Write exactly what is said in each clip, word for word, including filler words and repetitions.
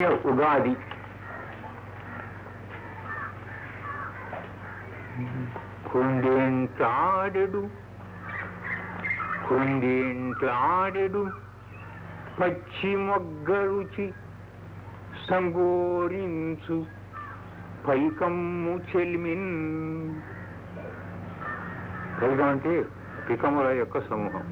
ఉగాది కుండేంట్లాడెడు కుండేంట్లాడెడు పచ్చి మొగ్గ రుచి సంగోరించు పైకమ్ము చెల్మిన్. పైకం అంటే పికముల యొక్క సమూహం.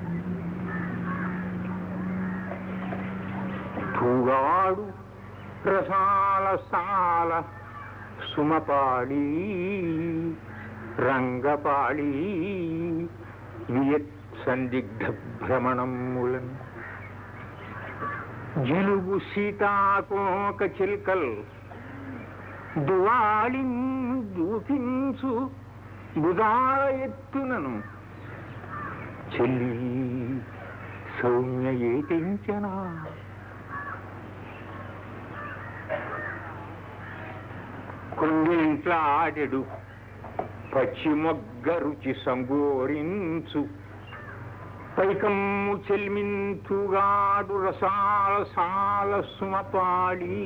తూగాడు రసాల సాల సుమపాళీ రంగపాళీ వియత్ సందిగ్ధ భ్రమణములన్ జిలుగు సీతాకోక చిల్కల్ దువాళిం దూకించు బుధాల ఎత్తునను చెల్లి సౌమ్య ఏతించనా. కుండేంట్లాడెడు పచ్చి మొగ్గ రుచి సంగోరించు పైకమ్ము చెల్మింతుగాడు రసాల సాల సుమపాళీ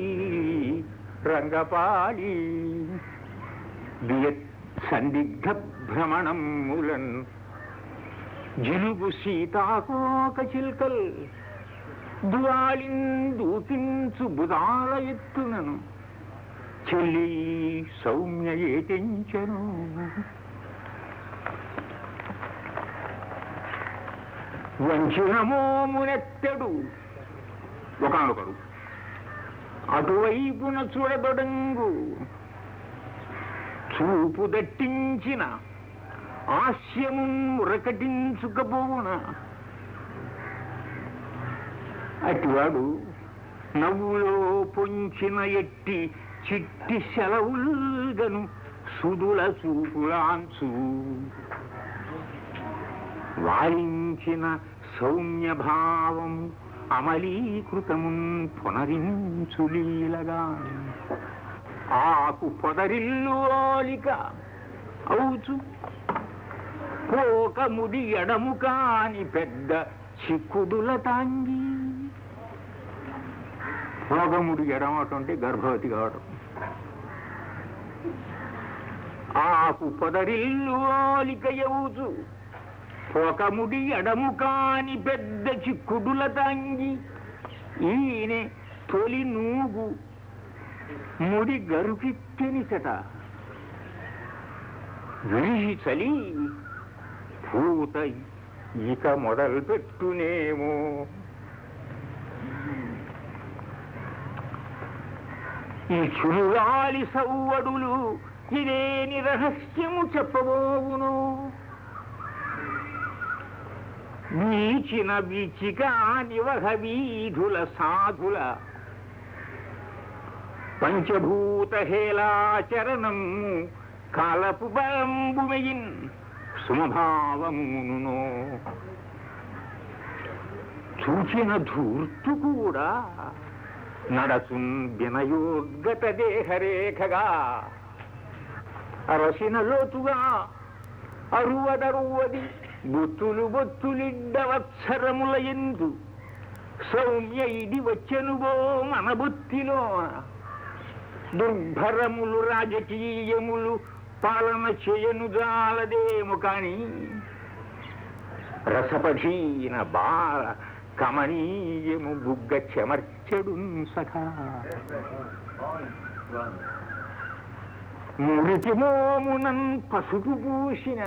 రంగపాళీ వియత్ సందిగ్ధ భ్రమణములన్ జిలుగు సీతాకోక చిల్కల్ దువాళిం దూకించు బుధాల ఎత్తునను చెల్లి సౌమ్య ఏతించను. వంచిన మోమునెత్తడు ఒకనొకడు అటువైపున చూడబడంగు చూపు దట్టించిన హాస్యము మురకటించుకపోవున అటువాడు నవ్వులో పొంచిన ఎట్టి చిట్టి సెలవుల్గను సుదుల చూపులాంచు వాయించిన సౌమ్య భావం అమలీకృతమున్ పునరించులీలగా ఆకు పొదరిల్లు ఓలిక అవుచు పోకముడి ఎడము కాని పెద్ద చిక్కుడుల తాంగి. పోకముడి ఎడమటంటే గర్భవతి కావడం. ఆకు పొదరిల్లు ఓలిక అవుచు పోకముడి ఎడము కాని పెద్ద చిక్కుడుల తాంగి. ఈయనే తొలి నూగు ముడి గరుకెత్తెనిచట విడిచి చలి పూత ఇక మొదలు పెట్టునేమో. ఈ చురుగాలి సవ్వడులు ఇదేని రహస్యము చెప్పబోవును. నీచిన వీచిక నివహ వీధుల సాధుల పంచభూత హేళాచరణం కాలపు బలంబుమయిన్ సుమభావమును చూచిన ధూర్తు కూడా నడసున్ వినయోద్గత దేహరేఖగా అరసిన లోతుగా అరువదరువది బొత్తులు బొత్తులిడ్డవత్సరముల ఎందు సౌమ్య ఇది వచ్చెనుగో మన బొత్తిలో. దుర్భరములు రాజకీయములు పాలన చేయను జాలదేమో కాని రసపధీన బాల కమనీయము బుగ్గ చెమర్చెడు సఖా. మురికి మోమునన్ పసుపు పూసిన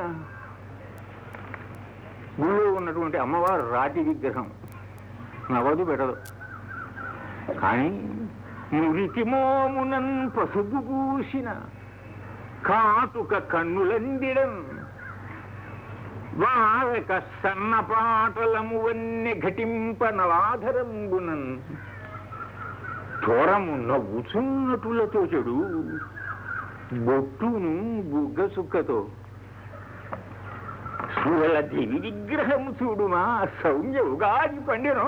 గుళ్ళో ఉన్నటువంటి అమ్మవారు రాతి విగ్రహం నవదు పెట్టదు కానీ మురికి మోమునన్ పసుపు పూసిన కాటుక కన్నులందిడం వారక సన్నపాటలము వన్నె ఘటింప నవాధరంబునన్ త్వరము నవ్వుచున్నటులతో చెడు బొట్టును బుగ్గ సుక్కతో సువల దేవి విగ్రహము చూడుమా సౌమ్య ఉగాది పండెను.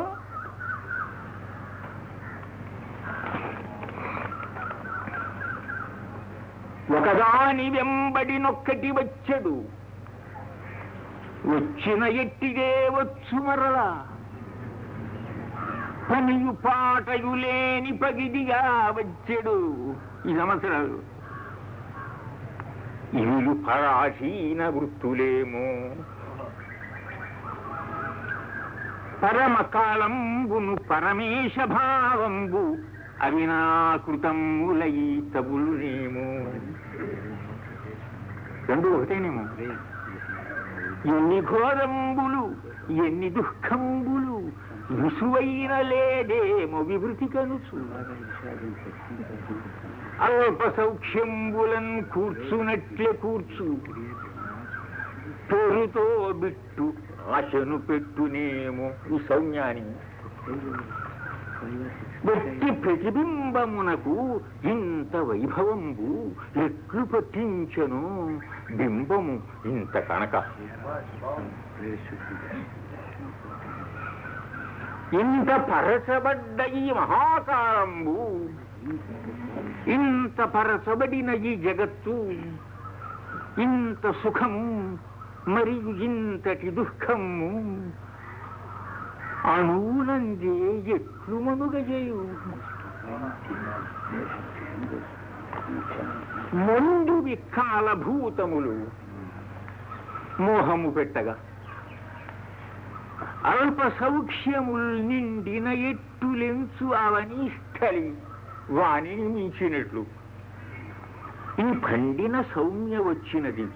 ఒకదాని వెంబడి నొక్కటి వచ్చడు వచ్చిన ఎట్టిదే వచ్చు మరలా పనియు పాటయు లేని పగిదిగా వచ్చెడు ఈ సంవత్సరాలు. ఇవి పరాధీన వృత్తులేమో పరమకాలంబును పరమేశ భావంబు అవినాకృతములై తబులునేమో. రెండు ఒకటేనేమో. ఎన్ని ఘోరంబులు ఎన్ని దుఃఖంబులు విసువైన లేదేమో వివృతి కనుచు. అల్ప సౌఖ్యంబులన్ కూర్చునట్లే కూర్చు పేరుతో బిట్టు ఆశను పెట్టునేమో. ఈ సౌమ్యాన్ని బట్టి ప్రతిబింబమునకు ఇంత వైభవంబు ఎట్లు పట్టించను బింబము ఇంత కనుక. ఇంత పరచబడ్డ ఈ మహాకారంబు ఇంత పరచబడిన ఈ జగత్తు ఇంత సుఖము మరియు ఇంతటి దుఃఖము అణువునందే ఎట్లు మనుగజేయు. మొండు వికాల భూతములు మోహము పెట్టగా అల్ప సౌఖ్యములు నిండిన ఎట్టులెంచు అవని స్థలి వాణిని మించినట్లు ఈ పండిన సౌమ్య వచ్చినది.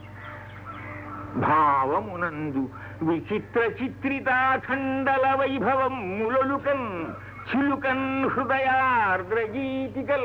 భావమునందు విచిత్ర చిత్రితాఖండల వైభవం ములలుకన్ చిలుకన్ హృదయార్ద్రగీతికల్.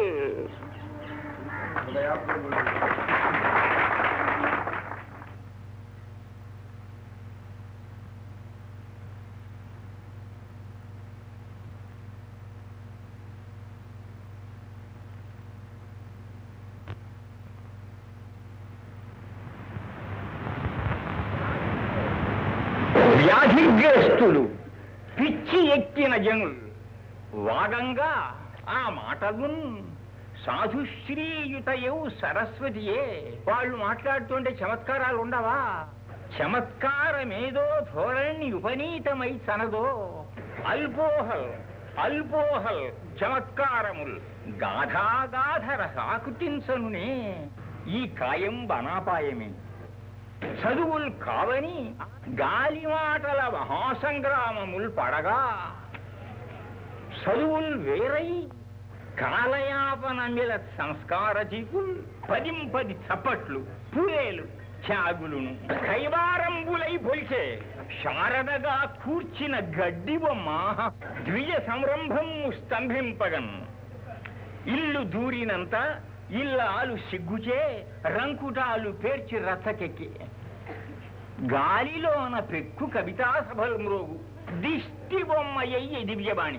వ్యాధిగ్రస్తులు పిచ్చి ఎక్కిన జనులు వాగంగా ఆ మాటలు సాధుశ్రీయుతయవు సరస్వతియే. వాళ్ళు మాట్లాడుతుంటే చమత్కారాలు ఉండవా? చమత్కారమేదో ధోరణి ఉపనీతమై సనదో. అల్పోహల్ అల్పోహల్ చమత్కారముల్ గాధాగాధ రసాకుతించనునే. ఈ కాయం బనాపాయమే. చదువులు కావని గాలి మాటల మహాసంగ్రామములు పడగా చదువులు వేరై కాలయాపన మీద సంస్కార జీకులు పదింపది చప్పట్లు పూరేలు త్యాగులును కైవారంబులై పొలిచే శారదగా కూర్చిన గడ్డి బొమ్మ ద్విజ సంరంభము స్తంభింపగన్. ఇల్లు దూరినంత ఇల్లాలు సిగ్గుచే రంకుటాలు పేర్చి రథకెక్కి గాలిలోన పెక్కు కవితా సభలు మ్రోగు దిష్టి బొమ్మయ్యి దివ్యవాణి.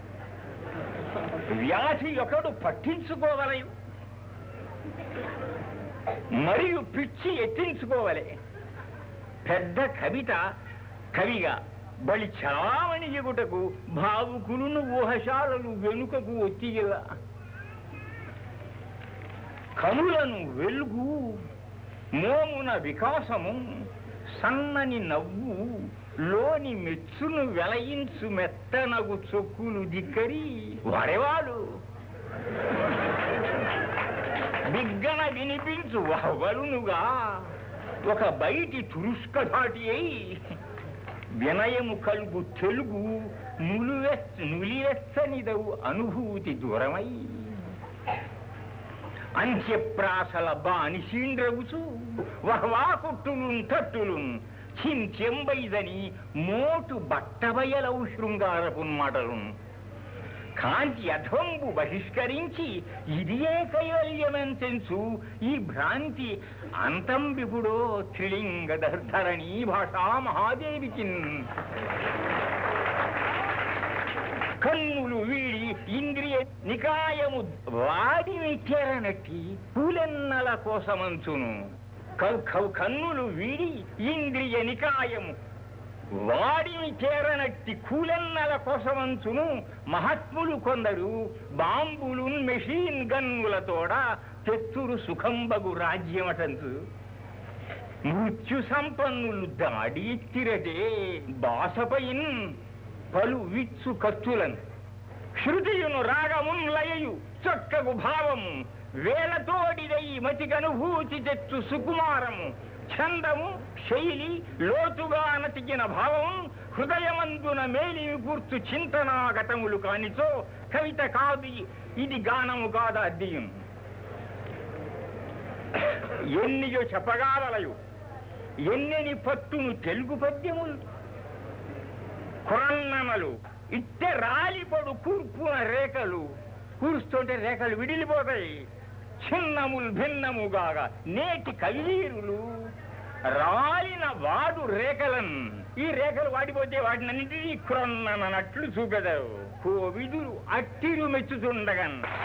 వ్యాధి ఒకడు పట్టించుకోవలయు మరియు పిచ్చి ఎత్తించుకోవలే. పెద్ద కవిత కవిగా బలి చావని ఎగుటకు భావుకులను ఊహశాలలు వెనుకకు ఒత్తిగిలా. కనులను వెలుగు మోమున వికాసము సన్నని నవ్వు లోని మెచ్చును వెలయించు మెత్తనగు చొక్కులు దిక్కరి వరెవాడు బిగ్గన వినిపించు వవలునుగా ఒక బయటి తురుష్క ధాటి అయి వినయము కలుగు తెలుగు నులివెచ్చ నులివెచ్చనిదవు అనుభూతి దూరమై అంత్యప్రాసల బానిసీండ్రగుచు వహ్వాకుట్టులున్ తట్టులున్ చించెంబైదని మోటు బట్టబయలవు శృంగారపు మాటలున్ కాంతి అధ్వంబు బహిష్కరించి ఇదియే కైవల్యమెంచెంచు ఈ భ్రాంతి అంతంబిపుడో త్రిలింగ ధరణీ భాషా మహాదేవికిన్. కన్నులు వీడి ఇంద్రియ నికాయము వాడిని చేరనట్టి పూలెన్నల కోసమంచును. కన్నులు వీడి ఇంద్రియ నికాయము వాడిని చేరనట్టి కూలెన్నల కోసమంచును. మహాత్ములు కొందరు బాంబులు మెషిన్ గన్నులతోడ తెత్తురు సుఖంబగు రాజ్యమటంచు. మృత్యు సంపన్నులు దాడి తిరటే బాసపైన్ పలు విచ్చు కత్తులను శృతియును రాగమున్ లయయు చొక్కగు భావము వేలతోడిదై మతికనుభూతి తెచ్చు సుకుమారము ఛందము శైలి లోతుగా నతికిన భావము హృదయమందున మేలిమి కూర్చు చింతనాగతములు కానిచో కవిత కాదు ఇది గానము కాదా అద్దీయం ఎన్నియో చెప్పగాలయు ఎన్నెని పట్టును తెలుగు పద్యములు కొరన్నమలు ఇట్టే రాలిపడు కూర్పున రేఖలు కూరుస్తుంటే రేఖలు విడిలిపోతాయి చిన్నములు భిన్నముగాగా నేటి కవివీరులు రాలిన వాడు రేఖలను ఈ రేఖలు వాడిపోతే వాటినన్నింటినీ క్రొన్ననట్లు చూపెదవు కోవిదులు అట్టిరు మెచ్చుతుండగన్